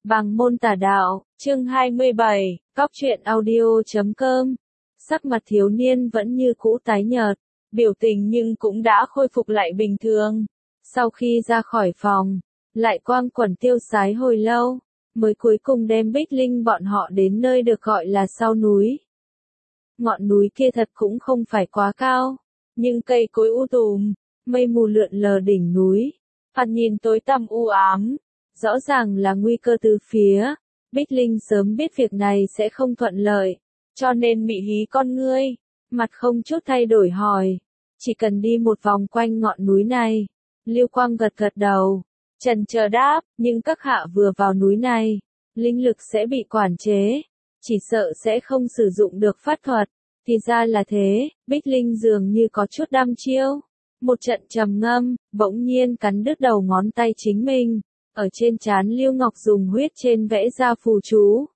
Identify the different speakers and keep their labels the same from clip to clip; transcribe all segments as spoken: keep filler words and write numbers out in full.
Speaker 1: Bằng môn tà đạo, chương hai mươi bảy, cóc truyện audio chấm com. Sắc mặt thiếu niên vẫn như cũ tái nhợt, biểu tình nhưng cũng đã khôi phục lại bình thường. Sau khi ra khỏi phòng, lại quang quẩn tiêu sái hồi lâu, mới cuối cùng đem Bích Linh bọn họ đến nơi được gọi là sau núi. Ngọn núi kia thật cũng không phải quá cao, nhưng cây cối u tùm, mây mù lượn lờ đỉnh núi, thoạt nhìn tối tăm u ám. Rõ ràng là nguy cơ từ phía, Bích Linh sớm biết việc này sẽ không thuận lợi, cho nên mị hí con ngươi, mặt không chút thay đổi hỏi, chỉ cần đi một vòng quanh ngọn núi này. Lưu Quang gật gật đầu, chần chờ đáp, nhưng các hạ vừa vào núi này, linh lực sẽ bị quản chế, chỉ sợ sẽ không sử dụng được pháp thuật. Thì ra là thế, Bích Linh dường như có chút đăm chiêu, một trận trầm ngâm, bỗng nhiên cắn đứt đầu ngón tay chính mình. Ở trên trán Lưu Ngọc dùng huyết trên vẽ ra phù chú.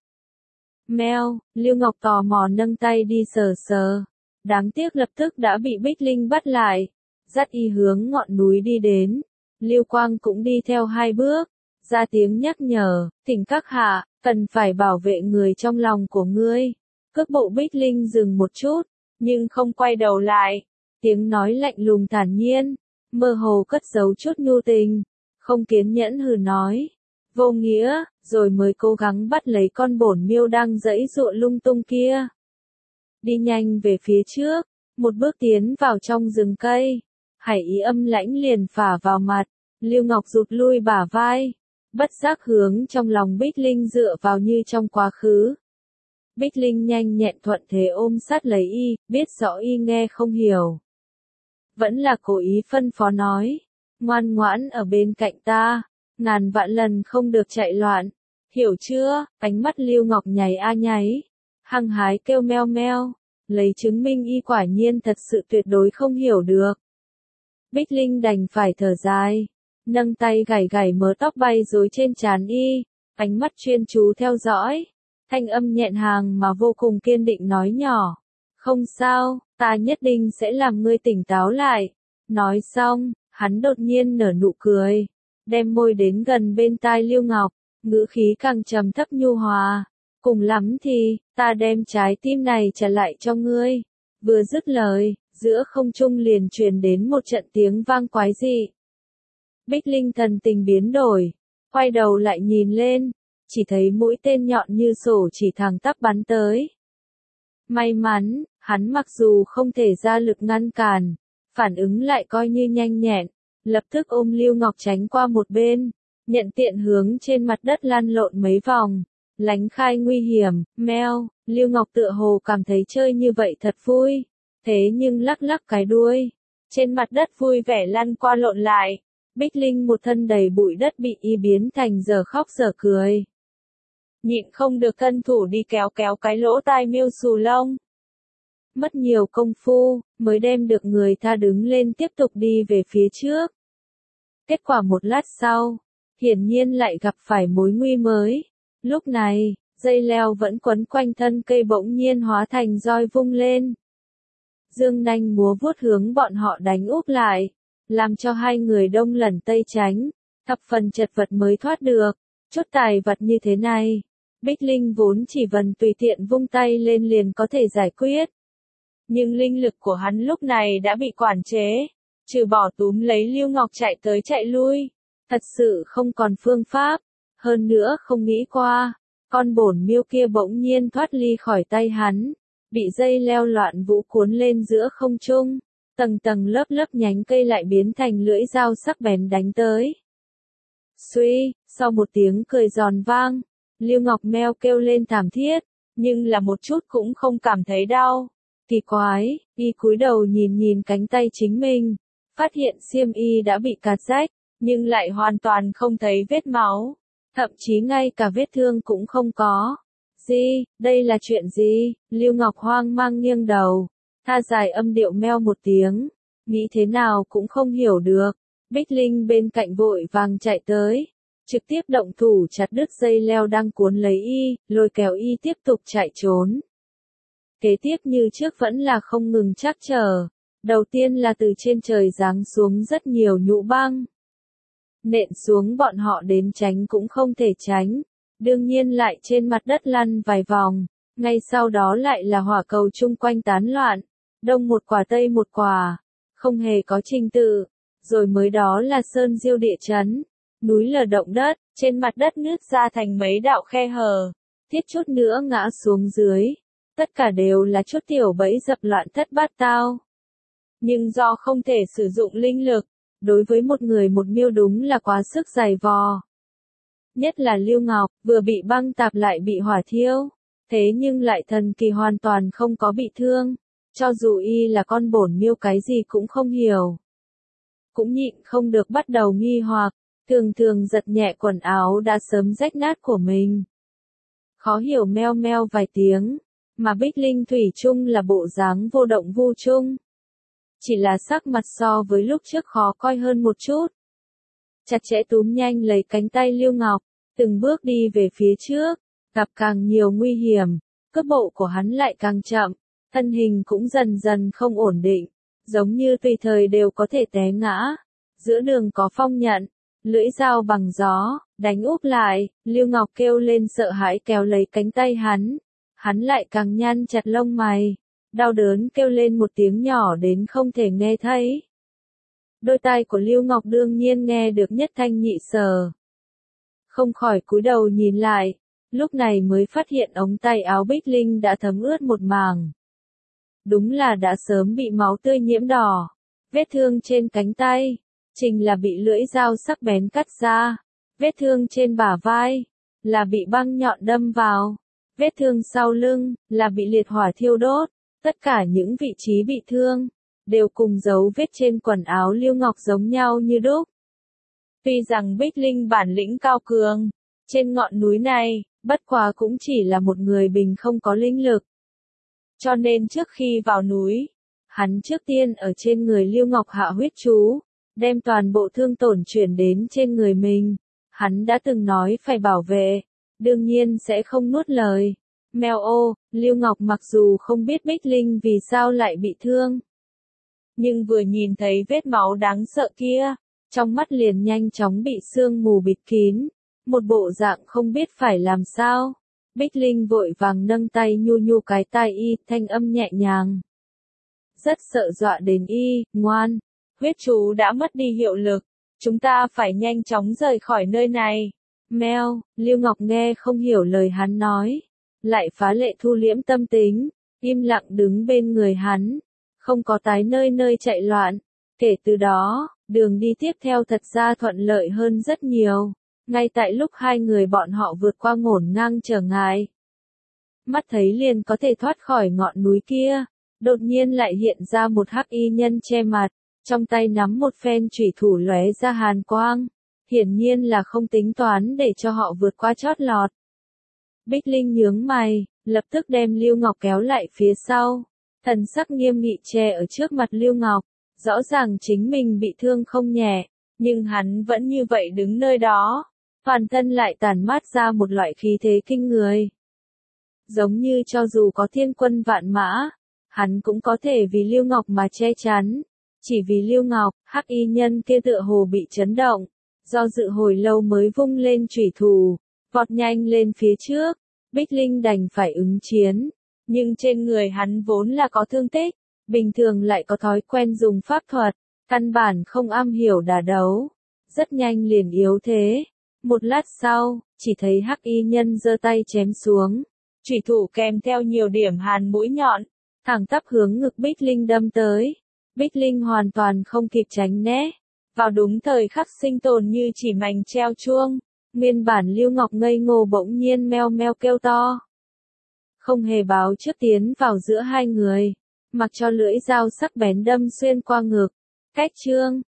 Speaker 1: Mèo, Lưu Ngọc tò mò nâng tay đi sờ sờ. Đáng tiếc lập tức đã bị Bích Linh bắt lại. Dắt y hướng ngọn núi đi đến. Lưu Quang cũng đi theo hai bước. Ra tiếng nhắc nhở, thỉnh các hạ, cần phải bảo vệ người trong lòng của ngươi. Cước bộ Bích Linh dừng một chút, nhưng không quay đầu lại. Tiếng nói lạnh lùng thản nhiên, mơ hồ cất giấu chút nhu tình. Không kiên nhẫn hừ nói, vô nghĩa, rồi mới cố gắng bắt lấy con bổn miêu đang giãy giụa lung tung kia. Đi nhanh về phía trước, một bước tiến vào trong rừng cây, hải ý âm lãnh liền phả vào mặt, Lưu Ngọc rụt lui bả vai, bất giác hướng trong lòng Bích Linh dựa vào như trong quá khứ. Bích Linh nhanh nhẹn thuận thế ôm sát lấy y, biết rõ y nghe không hiểu. Vẫn là cố ý phân phó nói. Ngoan ngoãn ở bên cạnh ta, ngàn vạn lần không được chạy loạn, hiểu chưa? Ánh mắt Lưu Ngọc nháy a nháy, hăng hái kêu meo meo, lấy chứng minh y quả nhiên thật sự tuyệt đối không hiểu được. Bích Linh đành phải thở dài, nâng tay gảy gảy mớ tóc bay rối trên trán y, ánh mắt chuyên chú theo dõi, thanh âm nhẹn hàng mà vô cùng kiên định nói nhỏ, không sao, ta nhất định sẽ làm ngươi tỉnh táo lại. Nói xong, hắn đột nhiên nở nụ cười, đem môi đến gần bên tai Lưu Ngọc, ngữ khí càng trầm thấp nhu hòa. Cùng lắm thì, ta đem trái tim này trả lại cho ngươi. Vừa dứt lời, giữa không trung liền truyền đến một trận tiếng vang quái dị. Bích Linh thần tình biến đổi, quay đầu lại nhìn lên, chỉ thấy mũi tên nhọn như sổ chỉ thẳng tắp bắn tới. May mắn, hắn mặc dù không thể ra lực ngăn cản, phản ứng lại coi như nhanh nhẹn, lập tức ôm Lưu Ngọc tránh qua một bên, nhận tiện hướng trên mặt đất lăn lộn mấy vòng, lánh khai nguy hiểm. Meo, Lưu Ngọc tựa hồ cảm thấy chơi như vậy thật vui, thế nhưng lắc lắc cái đuôi, trên mặt đất vui vẻ lăn qua lộn lại. Bích Linh một thân đầy bụi đất bị y biến thành giờ khóc giờ cười. Nhịn không được thân thủ đi kéo kéo cái lỗ tai miêu xù lông. Mất nhiều công phu, mới đem được người ta đứng lên tiếp tục đi về phía trước. Kết quả một lát sau, hiển nhiên lại gặp phải mối nguy mới. Lúc này, dây leo vẫn quấn quanh thân cây bỗng nhiên hóa thành roi vung lên. Dương nanh múa vuốt hướng bọn họ đánh úp lại, làm cho hai người đông lẩn tây tránh, thập phần chật vật mới thoát được. Chút tài vật như thế này, Bích Linh vốn chỉ vần tùy tiện vung tay lên liền có thể giải quyết. Nhưng linh lực của hắn lúc này đã bị quản chế, trừ bỏ túm lấy Lưu Ngọc chạy tới chạy lui, thật sự không còn phương pháp, hơn nữa không nghĩ qua, con bổn miêu kia bỗng nhiên thoát ly khỏi tay hắn, bị dây leo loạn vũ cuốn lên giữa không trung, tầng tầng lớp lớp nhánh cây lại biến thành lưỡi dao sắc bén đánh tới. Suy, sau một tiếng cười giòn vang, Lưu Ngọc meo kêu lên thảm thiết, nhưng là một chút cũng không cảm thấy đau. Kỳ quái, y cúi đầu nhìn nhìn cánh tay chính mình, phát hiện xiêm y đã bị cạt rách, nhưng lại hoàn toàn không thấy vết máu, thậm chí ngay cả vết thương cũng không có. Gì, đây là chuyện gì? Lưu Ngọc hoang mang nghiêng đầu, tha dài âm điệu meo một tiếng, nghĩ thế nào cũng không hiểu được. Bích Linh bên cạnh vội vàng chạy tới, trực tiếp động thủ chặt đứt dây leo đang cuốn lấy y, lôi kéo y tiếp tục chạy trốn. Kế tiếp như trước vẫn là không ngừng trắc trở. Đầu tiên là từ trên trời giáng xuống rất nhiều nhũ băng. Nện xuống bọn họ đến tránh cũng không thể tránh. đương nhiên lại trên mặt đất lăn vài vòng, ngay sau đó lại là hỏa cầu chung quanh tán loạn, đông một quả tây một quả, không hề có trình tự, rồi mới đó là sơn diêu địa chấn, núi lở động đất, trên mặt đất nứt ra thành mấy đạo khe hở, thiết chút nữa ngã xuống dưới, tất cả đều là chút tiểu bẫy dập loạn thất bát tao. Nhưng do không thể sử dụng linh lực, đối với một người một miêu đúng là quá sức dày vò. Nhất là Lưu Ngọc, vừa bị băng tạp lại bị hỏa thiêu, thế nhưng lại thần kỳ hoàn toàn không có bị thương, cho dù y là con bổn miêu cái gì cũng không hiểu. Cũng nhịn không được bắt đầu nghi hoặc, thường thường giật nhẹ quần áo đã sớm rách nát của mình. Khó hiểu meo meo vài tiếng, mà Bích Linh thủy chung là bộ dáng vô động vô chung. Chỉ là sắc mặt so với lúc trước khó coi hơn một chút. Chặt chẽ túm nhanh lấy cánh tay Lưu Ngọc, từng bước đi về phía trước, gặp càng nhiều nguy hiểm, cước bộ của hắn lại càng chậm, thân hình cũng dần dần không ổn định, giống như tùy thời đều có thể té ngã. Giữa đường có phong nhận, lưỡi dao bằng gió, đánh úp lại, Lưu Ngọc kêu lên sợ hãi kéo lấy cánh tay hắn, hắn lại càng nhăn chặt lông mày, đau đớn kêu lên một tiếng nhỏ đến không thể nghe thấy. Đôi tai của Lưu Ngọc đương nhiên nghe được nhất thanh nhị sở. Không khỏi cúi đầu nhìn lại, lúc này mới phát hiện ống tay áo Bích Linh đã thấm ướt một mảng. Đúng là đã sớm bị máu tươi nhiễm đỏ. Vết thương trên cánh tay, trình là bị lưỡi dao sắc bén cắt ra. Vết thương trên bả vai, là bị băng nhọn đâm vào. Vết thương sau lưng, là bị liệt hỏa thiêu đốt. Tất cả những vị trí bị thương, đều cùng dấu vết trên quần áo Lưu Ngọc giống nhau như đúc. Tuy rằng Bích Linh bản lĩnh cao cường, trên ngọn núi này, bất quá cũng chỉ là một người bình không có linh lực. Cho nên trước khi vào núi, hắn trước tiên ở trên người Lưu Ngọc hạ huyết chú, đem toàn bộ thương tổn chuyển đến trên người mình. Hắn đã từng nói phải bảo vệ, đương nhiên sẽ không nuốt lời. Mèo ô, Lưu Ngọc mặc dù không biết Bích Linh vì sao lại bị thương, nhưng vừa nhìn thấy vết máu đáng sợ kia, trong mắt liền nhanh chóng bị sương mù bịt kín, một bộ dạng không biết phải làm sao. Bích Linh vội vàng nâng tay nhu nhu cái tai y, thanh âm nhẹ nhàng. Rất sợ dọa đến y, ngoan, huyết chú đã mất đi hiệu lực, chúng ta phải nhanh chóng rời khỏi nơi này. Mèo, Lưu Ngọc nghe không hiểu lời hắn nói, lại phá lệ thu liễm tâm tính, im lặng đứng bên người hắn, không có tái nơi nơi chạy loạn. Kể từ đó, đường đi tiếp theo thật ra thuận lợi hơn rất nhiều, ngay tại lúc hai người bọn họ vượt qua ngổn ngang trở ngại. Mắt thấy liền có thể thoát khỏi ngọn núi kia, đột nhiên lại hiện ra một hắc y nhân che mặt, trong tay nắm một phen chủy thủ lóe ra hàn quang, hiển nhiên là không tính toán để cho họ vượt qua chót lọt. Bích Linh nhướng mày, lập tức đem Lưu Ngọc kéo lại phía sau, thần sắc nghiêm nghị che ở trước mặt Lưu Ngọc, rõ ràng chính mình bị thương không nhẹ, nhưng hắn vẫn như vậy đứng nơi đó, toàn thân lại tản mát ra một loại khí thế kinh người. Giống như cho dù có thiên quân vạn mã, hắn cũng có thể vì Lưu Ngọc mà che chắn. Chỉ vì Lưu Ngọc, hắc y nhân kia tựa hồ bị chấn động, do dự hồi lâu mới vung lên chủy thủ, vọt nhanh lên phía trước. Bích Linh đành phải ứng chiến, nhưng trên người hắn vốn là có thương tích, bình thường lại có thói quen dùng pháp thuật, căn bản không am hiểu đả đấu, rất nhanh liền yếu thế. Một lát sau, chỉ thấy hắc y nhân giơ tay chém xuống, chủy thủ kèm theo nhiều điểm hàn mũi nhọn, thẳng tắp hướng ngực Bích Linh đâm tới. Bích Linh hoàn toàn không kịp tránh né, vào đúng thời khắc sinh tồn như chỉ mảnh treo chuông, nguyên bản Lưu Ngọc ngây ngô bỗng nhiên meo meo kêu to. Không hề báo trước tiến vào giữa hai người, mặc cho lưỡi dao sắc bén đâm xuyên qua ngực. Cách chương